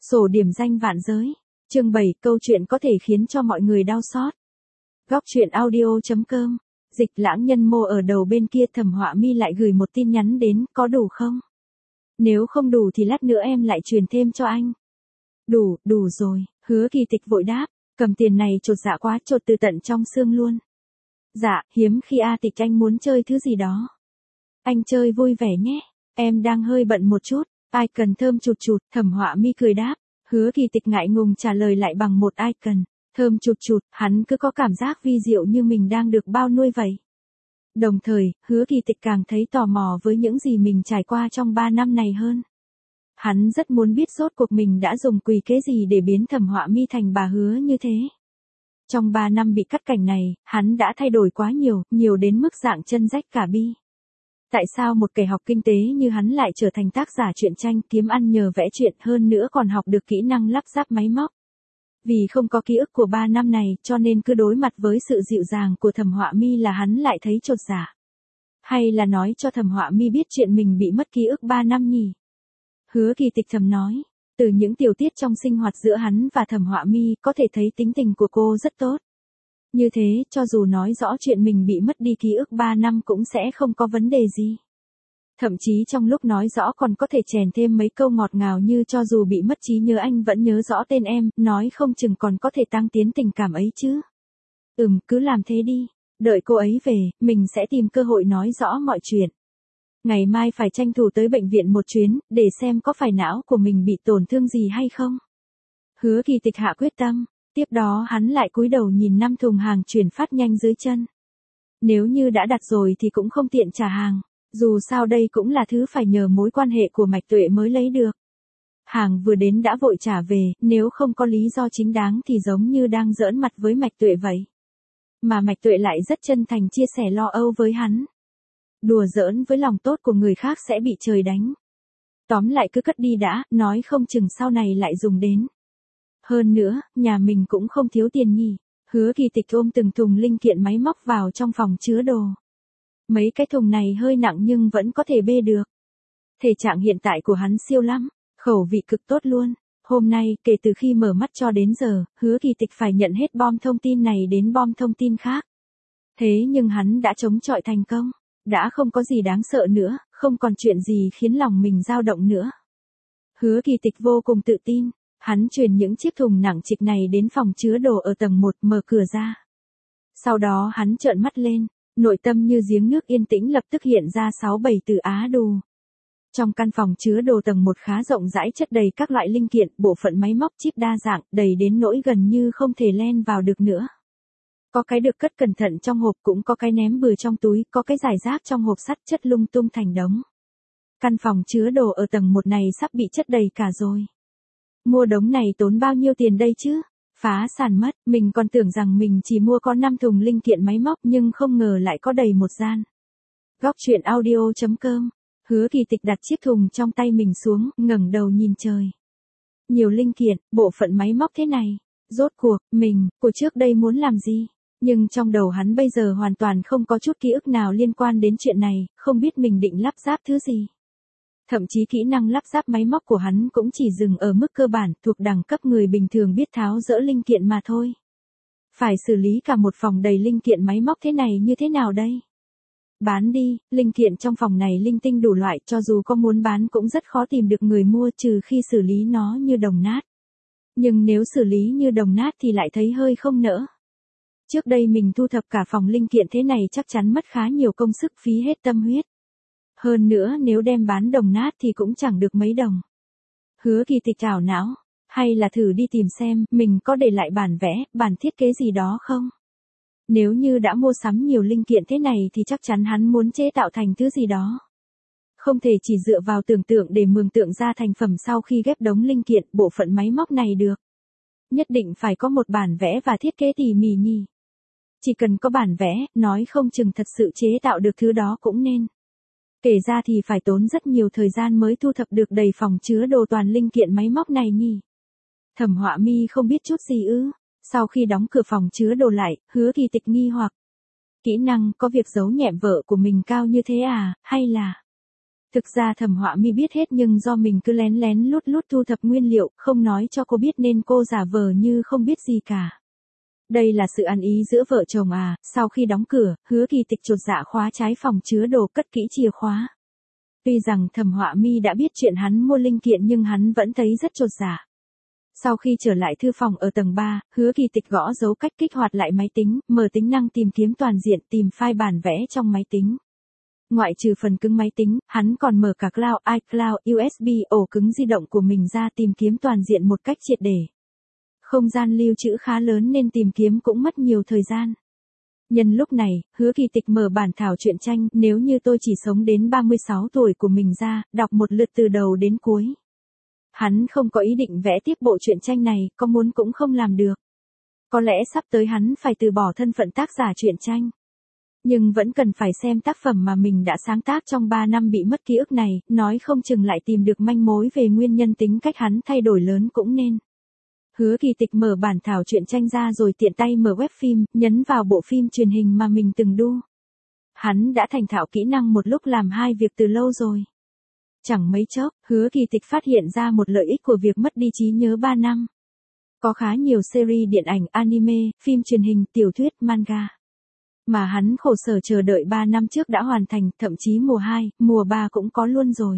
Sổ điểm danh vạn giới. Chương 7, câu chuyện có thể khiến cho mọi người đau xót. Góc truyện audio.com. Dịch Lãng Nhân Mô ở đầu bên kia. Thẩm Họa Mi lại gửi một tin nhắn đến, có đủ không? Nếu không đủ thì lát nữa em lại truyền thêm cho anh. Đủ rồi, Hứa Kỳ Tịch vội đáp, cầm tiền này chột dạ quá, chột từ tận trong xương luôn. Dạ, hiếm khi A Tịch anh muốn chơi thứ gì đó. Anh chơi vui vẻ nhé, em đang hơi bận một chút, icon thơm chụt chụt. Thẩm Họa Mi cười đáp, Hứa Kỳ Tịch ngại ngùng trả lời lại bằng một icon thơm chụt chụt, hắn cứ có cảm giác vi diệu như mình đang được bao nuôi vậy. Đồng thời, Hứa Kỳ Tịch càng thấy tò mò với những gì mình trải qua trong 3 năm này hơn. Hắn rất muốn biết rốt cuộc mình đã dùng quỷ kế gì để biến Thẩm Họa Mi thành bà Hứa như thế. Trong 3 năm bị cắt cảnh này, hắn đã thay đổi quá nhiều đến mức dạng chân rách cả bi. Tại sao một kẻ học kinh tế như hắn lại trở thành tác giả truyện tranh kiếm ăn nhờ vẽ truyện, hơn nữa còn học được kỹ năng lắp ráp máy móc? Vì không có ký ức của 3 năm này cho nên cứ đối mặt với sự dịu dàng của Thẩm Họa Mi là hắn lại thấy chột dạ. Hay là nói cho Thẩm Họa Mi biết chuyện mình bị mất ký ức 3 năm nhỉ? Hứa Kỳ Tịch thầm nói. Từ những tiểu tiết trong sinh hoạt giữa hắn và Thẩm Họa Mi có thể thấy tính tình của cô rất tốt. Như thế, cho dù nói rõ chuyện mình bị mất đi ký ức 3 năm cũng sẽ không có vấn đề gì. Thậm chí trong lúc nói rõ còn có thể chèn thêm mấy câu ngọt ngào như cho dù bị mất trí nhớ anh vẫn nhớ rõ tên em, nói không chừng còn có thể tăng tiến tình cảm ấy chứ. Cứ làm thế đi, đợi cô ấy về, mình sẽ tìm cơ hội nói rõ mọi chuyện. Ngày mai phải tranh thủ tới bệnh viện một chuyến, để xem có phải não của mình bị tổn thương gì hay không. Hứa Kỳ Tịch hạ quyết tâm, tiếp đó hắn lại cúi đầu nhìn 5 thùng hàng chuyển phát nhanh dưới chân. Nếu như đã đặt rồi thì cũng không tiện trả hàng, dù sao đây cũng là thứ phải nhờ mối quan hệ của Mạch Tuệ mới lấy được. Hàng vừa đến đã vội trả về, nếu không có lý do chính đáng thì giống như đang giỡn mặt với Mạch Tuệ vậy. Mà Mạch Tuệ lại rất chân thành chia sẻ lo âu với hắn. Đùa giỡn với lòng tốt của người khác sẽ bị trời đánh. Tóm lại cứ cất đi đã, nói không chừng sau này lại dùng đến. Hơn nữa, nhà mình cũng không thiếu tiền nhỉ. Hứa Kỳ Tịch ôm từng thùng linh kiện máy móc vào trong phòng chứa đồ. Mấy cái thùng này hơi nặng nhưng vẫn có thể bê được. Thể trạng hiện tại của hắn siêu lắm, khẩu vị cực tốt luôn. Hôm nay, kể từ khi mở mắt cho đến giờ, Hứa Kỳ Tịch phải nhận hết bom thông tin này đến bom thông tin khác. Thế nhưng hắn đã chống chọi thành công. Đã không có gì đáng sợ nữa, không còn chuyện gì khiến lòng mình dao động nữa. Hứa Kỳ Tịch vô cùng tự tin, hắn chuyển những chiếc thùng nặng trịch này đến phòng chứa đồ ở tầng 1, mở cửa ra. Sau đó hắn trợn mắt lên, nội tâm như giếng nước yên tĩnh lập tức hiện ra 6-7 từ Á đù. Trong căn phòng chứa đồ tầng 1 khá rộng rãi, chất đầy các loại linh kiện, bộ phận máy móc chip đa dạng, đầy đến nỗi gần như không thể len vào được nữa. Có cái được cất cẩn thận trong hộp, cũng có cái ném bừa trong túi, có cái rải rác trong hộp sắt chất lung tung thành đống. Căn phòng chứa đồ ở tầng 1 này sắp bị chất đầy cả rồi. Mua đống này tốn bao nhiêu tiền đây chứ? Phá sản mất, mình còn tưởng rằng mình chỉ mua có 5 thùng linh kiện máy móc nhưng không ngờ lại có đầy một gian. Góc truyện audio.com. Hứa Kỳ Tịch đặt chiếc thùng trong tay mình xuống, ngẩng đầu nhìn trời. Nhiều linh kiện, bộ phận máy móc thế này. Rốt cuộc, mình, của trước đây muốn làm gì? Nhưng trong đầu hắn bây giờ hoàn toàn không có chút ký ức nào liên quan đến chuyện này, không biết mình định lắp ráp thứ gì. Thậm chí kỹ năng lắp ráp máy móc của hắn cũng chỉ dừng ở mức cơ bản, thuộc đẳng cấp người bình thường biết tháo dỡ linh kiện mà thôi. Phải xử lý cả một phòng đầy linh kiện máy móc thế này như thế nào đây? Bán đi, linh kiện trong phòng này linh tinh đủ loại, cho dù có muốn bán cũng rất khó tìm được người mua trừ khi xử lý nó như đồng nát. Nhưng nếu xử lý như đồng nát thì lại thấy hơi không nỡ. Trước đây mình thu thập cả phòng linh kiện thế này chắc chắn mất khá nhiều công sức, phí hết tâm huyết. Hơn nữa nếu đem bán đồng nát thì cũng chẳng được mấy đồng. Hứa Kỳ Tịch ảo não, hay là thử đi tìm xem mình có để lại bản vẽ, bản thiết kế gì đó không? Nếu như đã mua sắm nhiều linh kiện thế này thì chắc chắn hắn muốn chế tạo thành thứ gì đó. Không thể chỉ dựa vào tưởng tượng để mường tượng ra thành phẩm sau khi ghép đống linh kiện, bộ phận máy móc này được. Nhất định phải có một bản vẽ và thiết kế tỉ mỉ nhỉ. Chỉ cần có bản vẽ, nói không chừng thật sự chế tạo được thứ đó cũng nên. Kể ra thì phải tốn rất nhiều thời gian mới thu thập được đầy phòng chứa đồ toàn linh kiện máy móc này nhỉ. Thẩm Họa Mi không biết chút gì ư? Sau khi đóng cửa phòng chứa đồ lại, Hứa Kỳ Tịch nghi hoặc. Kỹ năng có việc giấu nhẹm vợ của mình cao như thế à, hay là... Thực ra Thẩm Họa Mi biết hết nhưng do mình cứ lén lén lút lút thu thập nguyên liệu, không nói cho cô biết nên cô giả vờ như không biết gì cả. Đây là sự ăn ý giữa vợ chồng à, sau khi đóng cửa, Hứa Kỳ Tịch chột dạ khóa trái phòng chứa đồ cất kỹ chìa khóa. Tuy rằng Thẩm Họa Mi đã biết chuyện hắn mua linh kiện nhưng hắn vẫn thấy rất chột dạ. Sau khi trở lại thư phòng ở tầng 3, Hứa Kỳ Tịch gõ dấu cách kích hoạt lại máy tính, mở tính năng tìm kiếm toàn diện tìm file bản vẽ trong máy tính. Ngoại trừ phần cứng máy tính, hắn còn mở cả cloud, iCloud, USB, ổ cứng di động của mình ra tìm kiếm toàn diện một cách triệt để. Không gian lưu trữ khá lớn nên tìm kiếm cũng mất nhiều thời gian. Nhân lúc này, Hứa Kỳ Tịch mở bản thảo truyện tranh Nếu như tôi chỉ sống đến 36 tuổi của mình ra, đọc một lượt từ đầu đến cuối. Hắn không có ý định vẽ tiếp bộ truyện tranh này, có muốn cũng không làm được. Có lẽ sắp tới hắn phải từ bỏ thân phận tác giả truyện tranh. Nhưng vẫn cần phải xem tác phẩm mà mình đã sáng tác trong 3 năm bị mất ký ức này, nói không chừng lại tìm được manh mối về nguyên nhân tính cách hắn thay đổi lớn cũng nên. Hứa Kỳ Tịch mở bản thảo truyện tranh ra rồi tiện tay mở web phim, nhấn vào bộ phim truyền hình mà mình từng đu. Hắn đã thành thạo kỹ năng một lúc làm hai việc từ lâu rồi. Chẳng mấy chốc, Hứa Kỳ Tịch phát hiện ra một lợi ích của việc mất đi trí nhớ 3 năm. Có khá nhiều series điện ảnh, anime, phim truyền hình, tiểu thuyết, manga. Mà hắn khổ sở chờ đợi 3 năm trước đã hoàn thành, thậm chí mùa 2, mùa 3 cũng có luôn rồi.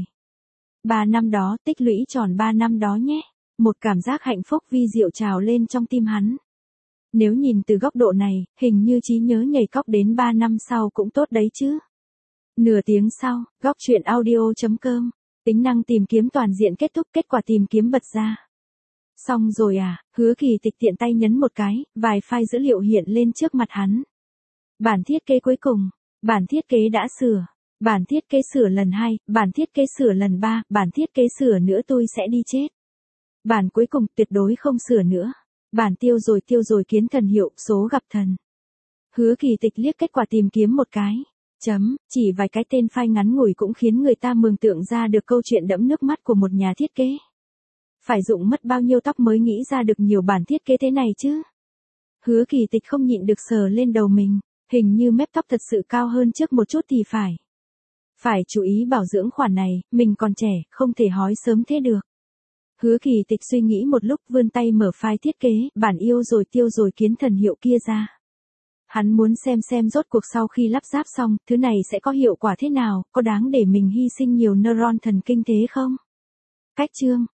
3 năm đó, tích lũy tròn 3 năm đó nhé. Một cảm giác hạnh phúc vi diệu trào lên trong tim hắn. Nếu nhìn từ góc độ này, hình như trí nhớ nhảy cóc đến 3 năm sau cũng tốt đấy chứ. Nửa tiếng sau, góc truyện audio.com, tính năng tìm kiếm toàn diện kết thúc, kết quả tìm kiếm bật ra. Xong rồi à, Hứa Kỳ Tịch tiện tay nhấn một cái, vài file dữ liệu hiện lên trước mặt hắn. Bản thiết kế cuối cùng, bản thiết kế đã sửa, bản thiết kế sửa lần 2, bản thiết kế sửa lần 3, bản thiết kế sửa nữa tôi sẽ đi chết. Bản cuối cùng tuyệt đối không sửa nữa. Bản tiêu rồi kiến thần hiệu, số gặp thần. Hứa Kỳ Tịch liếc kết quả tìm kiếm một cái. Chỉ vài cái tên file ngắn ngủi cũng khiến người ta mường tượng ra được câu chuyện đẫm nước mắt của một nhà thiết kế. Phải dụng mất bao nhiêu tóc mới nghĩ ra được nhiều bản thiết kế thế này chứ? Hứa Kỳ Tịch không nhịn được sờ lên đầu mình, hình như mép tóc thật sự cao hơn trước một chút thì phải. Phải chú ý bảo dưỡng khoản này, mình còn trẻ, không thể hói sớm thế được. Hứa Kỳ Tịch suy nghĩ một lúc, vươn tay mở file thiết kế, bản yêu rồi tiêu rồi kiến thần hiệu kia ra. Hắn muốn xem rốt cuộc sau khi lắp ráp xong, thứ này sẽ có hiệu quả thế nào, có đáng để mình hy sinh nhiều neuron thần kinh thế không? Cách chương